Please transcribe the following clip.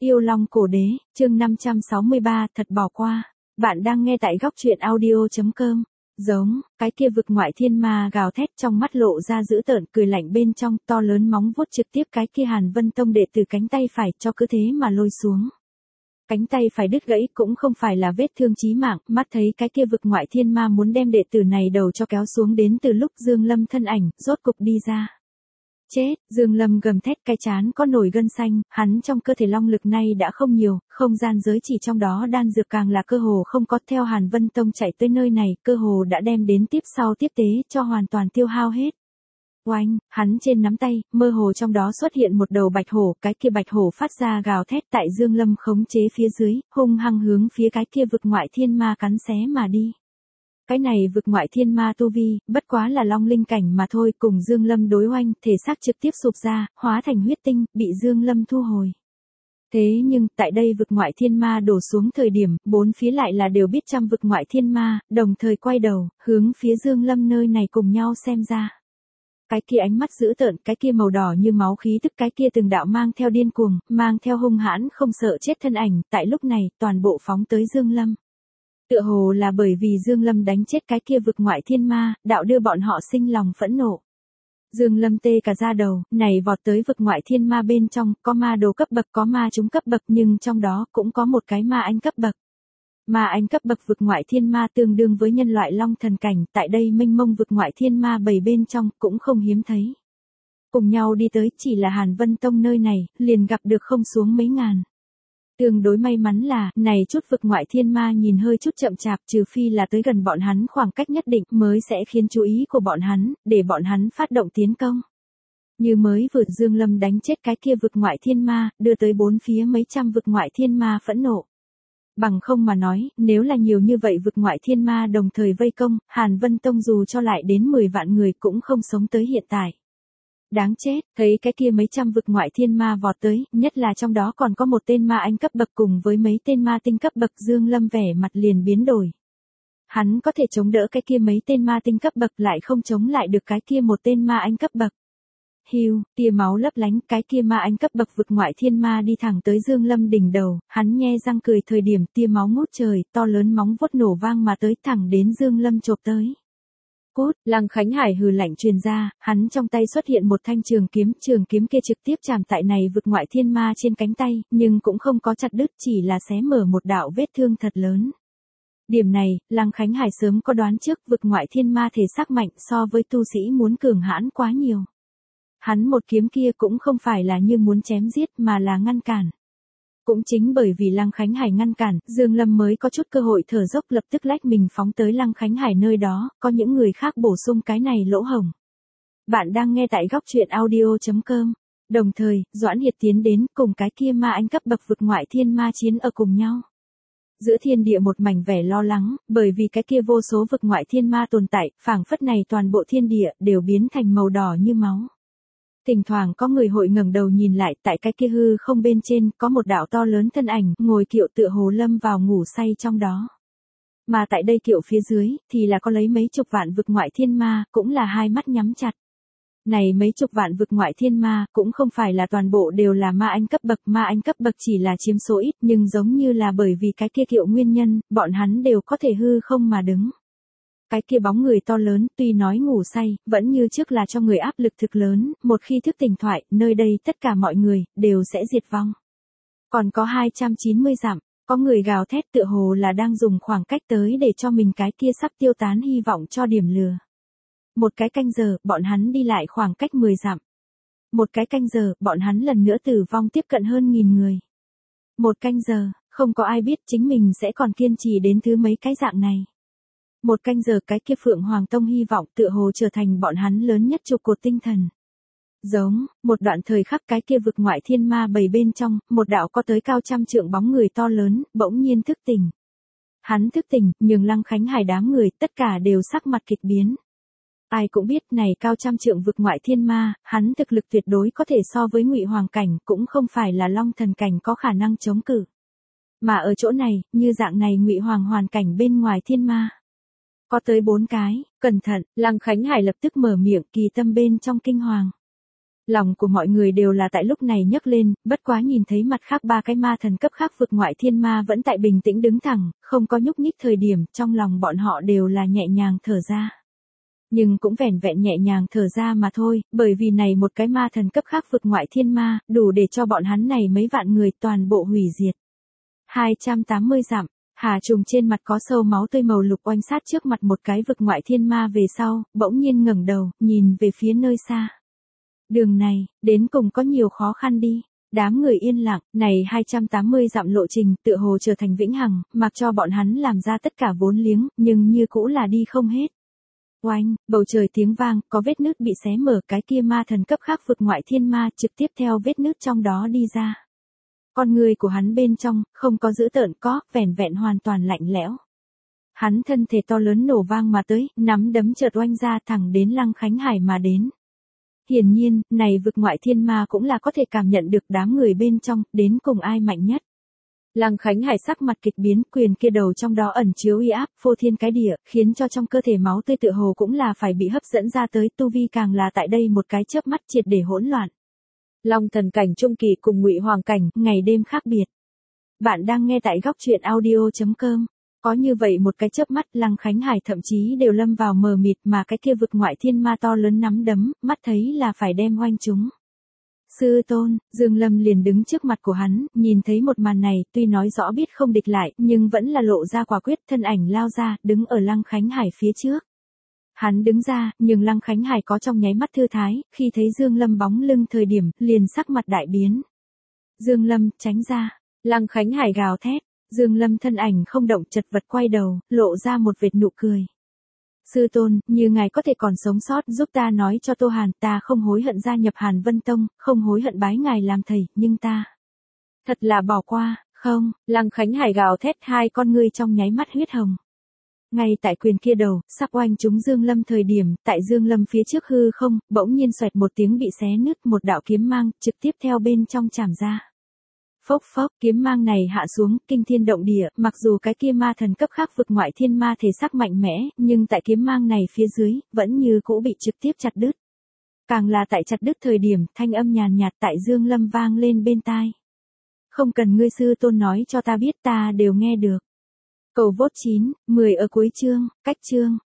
Yêu Long Cổ Đế, chương 563, thật bỏ qua. Bạn đang nghe tại góc truyện audio.com. Giống, cái kia vực ngoại thiên ma gào thét trong mắt lộ ra dữ tợn cười lạnh bên trong, to lớn móng vuốt trực tiếp cái kia Hàn Vân Tông đệ từ cánh tay phải cho cứ thế mà lôi xuống. Cánh tay phải đứt gãy cũng không phải là vết thương chí mạng, mắt thấy cái kia vực ngoại thiên ma muốn đem đệ tử này đầu cho kéo xuống đến từ lúc Dương Lâm thân ảnh, rốt cục đi ra. Chết, Dương Lâm gầm thét cái chán có nổi gân xanh, hắn trong cơ thể long lực nay đã không nhiều, không gian giới chỉ trong đó đan dược càng là cơ hồ không có, theo Hàn Vân Tông chạy tới nơi này, cơ hồ đã đem đến tiếp sau tiếp tế cho hoàn toàn tiêu hao hết. Oanh, hắn trên nắm tay, mơ hồ trong đó xuất hiện một đầu bạch hổ, cái kia bạch hổ phát ra gào thét tại Dương Lâm khống chế phía dưới, hung hăng hướng phía cái kia vực ngoại thiên ma cắn xé mà đi. Cái này vực ngoại thiên ma tu vi, bất quá là long linh cảnh mà thôi, cùng Dương Lâm đối oanh, thể xác trực tiếp sụp ra, hóa thành huyết tinh, bị Dương Lâm thu hồi. Thế nhưng, tại đây vực ngoại thiên ma đổ xuống thời điểm, bốn phía lại là đều biết trăm vực ngoại thiên ma, đồng thời quay đầu, hướng phía Dương Lâm nơi này cùng nhau xem ra. Cái kia ánh mắt dữ tợn, cái kia màu đỏ như máu khí tức, cái kia từng đạo mang theo điên cuồng, mang theo hung hãn không sợ chết thân ảnh, tại lúc này, toàn bộ phóng tới Dương Lâm. Tựa hồ là bởi vì Dương Lâm đánh chết cái kia vực ngoại thiên ma, đạo đưa bọn họ sinh lòng phẫn nộ. Dương Lâm tê cả da đầu, này vọt tới vực ngoại thiên ma bên trong, có ma đồ cấp bậc, có ma chúng cấp bậc, nhưng trong đó cũng có một cái ma anh cấp bậc. Ma anh cấp bậc vực ngoại thiên ma tương đương với nhân loại long thần cảnh, tại đây mênh mông vực ngoại thiên ma bầy bên trong cũng không hiếm thấy. Cùng nhau đi tới chỉ là Hàn Vân Tông nơi này, liền gặp được không xuống mấy ngàn. Tương đối may mắn là, này chút vực ngoại thiên ma nhìn hơi chút chậm chạp, trừ phi là tới gần bọn hắn khoảng cách nhất định mới sẽ khiến chú ý của bọn hắn, để bọn hắn phát động tiến công. Như mới vừa Dương Lâm đánh chết cái kia vực ngoại thiên ma, đưa tới bốn phía mấy trăm vực ngoại thiên ma phẫn nộ. Bằng không mà nói, nếu là nhiều như vậy vực ngoại thiên ma đồng thời vây công, Hàn Vân Tông dù cho lại đến 10 vạn người cũng không sống tới hiện tại. Đáng chết, thấy cái kia mấy trăm vực ngoại thiên ma vọt tới, nhất là trong đó còn có một tên ma anh cấp bậc cùng với mấy tên ma tinh cấp bậc, Dương Lâm vẻ mặt liền biến đổi. Hắn có thể chống đỡ cái kia mấy tên ma tinh cấp bậc, lại không chống lại được cái kia một tên ma anh cấp bậc. Hiu, tia máu lấp lánh, cái kia ma anh cấp bậc vực ngoại thiên ma đi thẳng tới Dương Lâm đỉnh đầu, hắn nhe răng cười thời điểm tia máu ngút trời, to lớn móng vuốt nổ vang mà tới thẳng đến Dương Lâm chộp tới. Cút, Lăng Khánh Hải hừ lạnh truyền ra, hắn trong tay xuất hiện một thanh trường kiếm kia trực tiếp chạm tại này vực ngoại thiên ma trên cánh tay, nhưng cũng không có chặt đứt, chỉ là xé mở một đạo vết thương thật lớn. Điểm này, Lăng Khánh Hải sớm có đoán trước, vực ngoại thiên ma thể xác mạnh so với tu sĩ muốn cường hãn quá nhiều. Hắn một kiếm kia cũng không phải là như muốn chém giết mà là ngăn cản. Cũng chính bởi vì Lăng Khánh Hải ngăn cản, Dương Lâm mới có chút cơ hội thở dốc, lập tức lách mình phóng tới Lăng Khánh Hải nơi đó, có những người khác bổ sung cái này lỗ hổng. Bạn đang nghe tại góc truyện audio.com. Đồng thời, Doãn Hiệt tiến đến cùng cái kia ma anh cấp bậc vực ngoại thiên ma chiến ở cùng nhau. Giữa thiên địa một mảnh vẻ lo lắng, bởi vì cái kia vô số vực ngoại thiên ma tồn tại, phảng phất này toàn bộ thiên địa đều biến thành màu đỏ như máu. Thỉnh thoảng có người hội ngẩng đầu nhìn lại, tại cái kia hư không bên trên, có một đạo to lớn thân ảnh, ngồi kiệu tựa hồ lâm vào ngủ say trong đó. Mà tại đây kiệu phía dưới, thì là có lấy mấy chục vạn vực ngoại thiên ma, cũng là hai mắt nhắm chặt. Này mấy chục vạn vực ngoại thiên ma, cũng không phải là toàn bộ đều là ma anh cấp bậc chỉ là chiếm số ít, nhưng giống như là bởi vì cái kia kiệu nguyên nhân, bọn hắn đều có thể hư không mà đứng. Cái kia bóng người to lớn, tuy nói ngủ say, vẫn như trước là cho người áp lực thực lớn, một khi thức tỉnh thoại, nơi đây tất cả mọi người, đều sẽ diệt vong. Còn có 290 dặm, có người gào thét tựa hồ là đang dùng khoảng cách tới để cho mình cái kia sắp tiêu tán hy vọng cho điểm lừa. Một cái canh giờ, bọn hắn đi lại khoảng cách 10 dặm. Một cái canh giờ, bọn hắn lần nữa tử vong tiếp cận hơn 1000 người. Một canh giờ, không có ai biết chính mình sẽ còn kiên trì đến thứ mấy cái dạng này. Một canh giờ cái kia Phượng Hoàng Tông hy vọng tựa hồ trở thành bọn hắn lớn nhất trụ cột tinh thần. Giống, một đoạn thời khắc cái kia vực ngoại thiên ma bầy bên trong, một đạo có tới cao trăm trượng bóng người to lớn, bỗng nhiên thức tỉnh. Hắn thức tỉnh, nhường Lăng Khánh Hải đám người, tất cả đều sắc mặt kịch biến. Ai cũng biết này cao trăm trượng vực ngoại thiên ma, hắn thực lực tuyệt đối có thể so với Ngụy Hoàng cảnh, cũng không phải là Long thần cảnh có khả năng chống cự. Mà ở chỗ này, như dạng này Ngụy Hoàng hoàn cảnh bên ngoài thiên ma. Có tới 4 cái, cẩn thận, Lăng Khánh Hải lập tức mở miệng, kỳ tâm bên trong kinh hoàng. Lòng của mọi người đều là tại lúc này nhấc lên, bất quá nhìn thấy mặt khác ba cái ma thần cấp khác vực ngoại thiên ma vẫn tại bình tĩnh đứng thẳng, không có nhúc nhích thời điểm, trong lòng bọn họ đều là nhẹ nhàng thở ra. Nhưng cũng vẻn vẹn nhẹ nhàng thở ra mà thôi, bởi vì này một cái ma thần cấp khác vực ngoại thiên ma, đủ để cho bọn hắn này mấy vạn người toàn bộ hủy diệt. 280 dặm, Hà Trùng trên mặt có sâu máu tươi màu lục oanh sát trước mặt một cái vực ngoại thiên ma về sau, bỗng nhiên ngẩng đầu, nhìn về phía nơi xa. Đường này, đến cùng có nhiều khó khăn đi. Đám người yên lặng, này 280 dặm lộ trình tựa hồ trở thành vĩnh hằng, mặc cho bọn hắn làm ra tất cả vốn liếng, nhưng như cũ là đi không hết. Oanh, bầu trời tiếng vang, có vết nứt bị xé mở, cái kia ma thần cấp khác vực ngoại thiên ma trực tiếp theo vết nứt trong đó đi ra. Con người của hắn bên trong, không có dữ tợn có, vẻn vẹn hoàn toàn lạnh lẽo. Hắn thân thể to lớn nổ vang mà tới, nắm đấm chợt oanh ra thẳng đến Lăng Khánh Hải mà đến. Hiển nhiên, này vực ngoại thiên ma cũng là có thể cảm nhận được đám người bên trong, đến cùng ai mạnh nhất. Lăng Khánh Hải sắc mặt kịch biến, quyền kia đầu trong đó ẩn chứa uy áp, phô thiên cái địa, khiến cho trong cơ thể máu tươi tựa hồ cũng là phải bị hấp dẫn ra tới, tu vi càng là tại đây một cái chớp mắt triệt để hỗn loạn. Long thần cảnh trung kỳ cùng Ngụy Hoàng cảnh, ngày đêm khác biệt. Bạn đang nghe tại góc truyện audio.com. Có như vậy một cái chớp mắt, Lăng Khánh Hải thậm chí đều lâm vào mờ mịt, mà cái kia vực ngoại thiên ma to lớn nắm đấm, mắt thấy là phải đem oanh chúng. Sư tôn, Dương Lâm liền đứng trước mặt của hắn, nhìn thấy một màn này, tuy nói rõ biết không địch lại, nhưng vẫn là lộ ra quả quyết, thân ảnh lao ra, đứng ở Lăng Khánh Hải phía trước. Hắn đứng ra, nhưng Lăng Khánh Hải có trong nháy mắt thư thái, khi thấy Dương Lâm bóng lưng thời điểm, liền sắc mặt đại biến. Dương Lâm, tránh ra. Lăng Khánh Hải gào thét. Dương Lâm thân ảnh không động, chật vật quay đầu, lộ ra một vệt nụ cười. Sư tôn, như ngài có thể còn sống sót, giúp ta nói cho Tô Hàn, ta không hối hận gia nhập Hàn Vân Tông, không hối hận bái ngài làm thầy, nhưng ta thật là bỏ qua, không. Lăng Khánh Hải gào thét, hai con ngươi trong nháy mắt huyết hồng. Ngay tại quyền kia đầu, sắp oanh trúng Dương Lâm thời điểm, tại Dương Lâm phía trước hư không, bỗng nhiên xoẹt một tiếng bị xé nứt, một đạo kiếm mang, trực tiếp theo bên trong chạm ra. Phốc phốc, kiếm mang này hạ xuống, kinh thiên động địa, mặc dù cái kia ma thần cấp khác vực ngoại thiên ma thể xác mạnh mẽ, nhưng tại kiếm mang này phía dưới, vẫn như cũ bị trực tiếp chặt đứt. Càng là tại chặt đứt thời điểm, thanh âm nhàn nhạt tại Dương Lâm vang lên bên tai. Không cần ngươi sư tôn nói cho ta biết, ta đều nghe được. Cầu vốt 9, 10 ở cuối chương, cách chương.